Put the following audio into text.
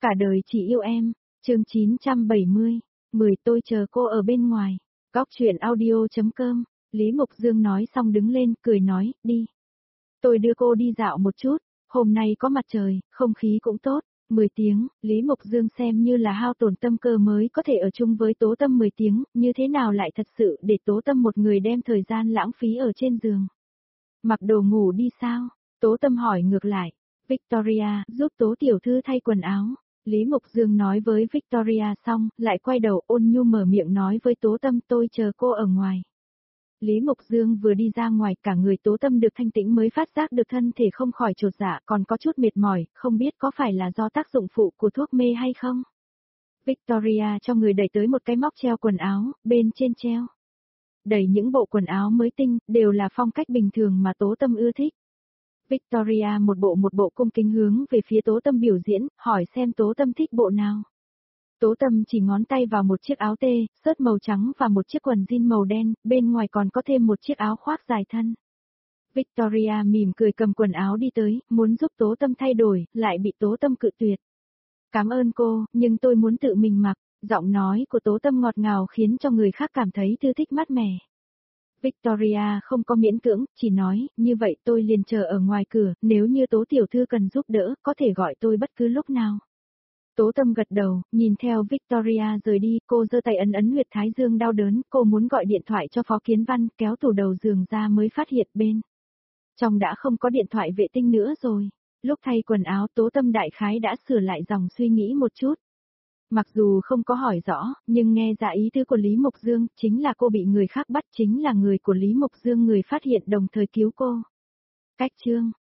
Cả đời chỉ yêu em, chương 970, 10 tôi chờ cô ở bên ngoài. Góc chuyện audio.com, Lý Mục Dương nói xong đứng lên, cười nói, đi. Tôi đưa cô đi dạo một chút, hôm nay có mặt trời, không khí cũng tốt. 10 tiếng, Lý Mục Dương xem như là hao tổn tâm cơ mới có thể ở chung với Tố Tâm 10 tiếng, như thế nào lại thật sự để Tố Tâm một người đem thời gian lãng phí ở trên giường. Mặc đồ ngủ đi sao? Tố Tâm hỏi ngược lại. Victoria, giúp Tố tiểu thư thay quần áo. Lý Mục Dương nói với Victoria xong, lại quay đầu ôn nhu mở miệng nói với Tố Tâm tôi chờ cô ở ngoài. Lý Mục Dương vừa đi ra ngoài cả người Tố Tâm được thanh tĩnh mới phát giác được thân thể không khỏi chột dạ còn có chút mệt mỏi, không biết có phải là do tác dụng phụ của thuốc mê hay không. Victoria cho người đẩy tới một cái móc treo quần áo, bên trên treo. Đầy những bộ quần áo mới tinh, đều là phong cách bình thường mà Tố Tâm ưa thích. Victoria một bộ cung kính hướng về phía Tố Tâm biểu diễn, hỏi xem Tố Tâm thích bộ nào. Tố Tâm chỉ ngón tay vào một chiếc áo tê, sớt màu trắng và một chiếc quần jean màu đen, bên ngoài còn có thêm một chiếc áo khoác dài thân. Victoria mỉm cười cầm quần áo đi tới, muốn giúp Tố Tâm thay đổi, lại bị Tố Tâm cự tuyệt. Cảm ơn cô, nhưng tôi muốn tự mình mặc, giọng nói của Tố Tâm ngọt ngào khiến cho người khác cảm thấy thư thích mát mẻ. Victoria không có miễn cưỡng, chỉ nói, như vậy tôi liền chờ ở ngoài cửa, nếu như Tố tiểu thư cần giúp đỡ, có thể gọi tôi bất cứ lúc nào. Tố Tâm gật đầu, nhìn theo Victoria rời đi, cô giơ tay ấn ấn huyệt thái dương đau đớn, cô muốn gọi điện thoại cho Phó Kiến Văn, kéo tủ đầu giường ra mới phát hiện bên trong đã không có điện thoại vệ tinh nữa rồi. Lúc thay quần áo Tố Tâm đại khái đã sửa lại dòng suy nghĩ một chút. Mặc dù không có hỏi rõ, nhưng nghe ra ý tứ của Lý Mục Dương, chính là cô bị người khác bắt, chính là người của Lý Mục Dương người phát hiện đồng thời cứu cô. Cách chương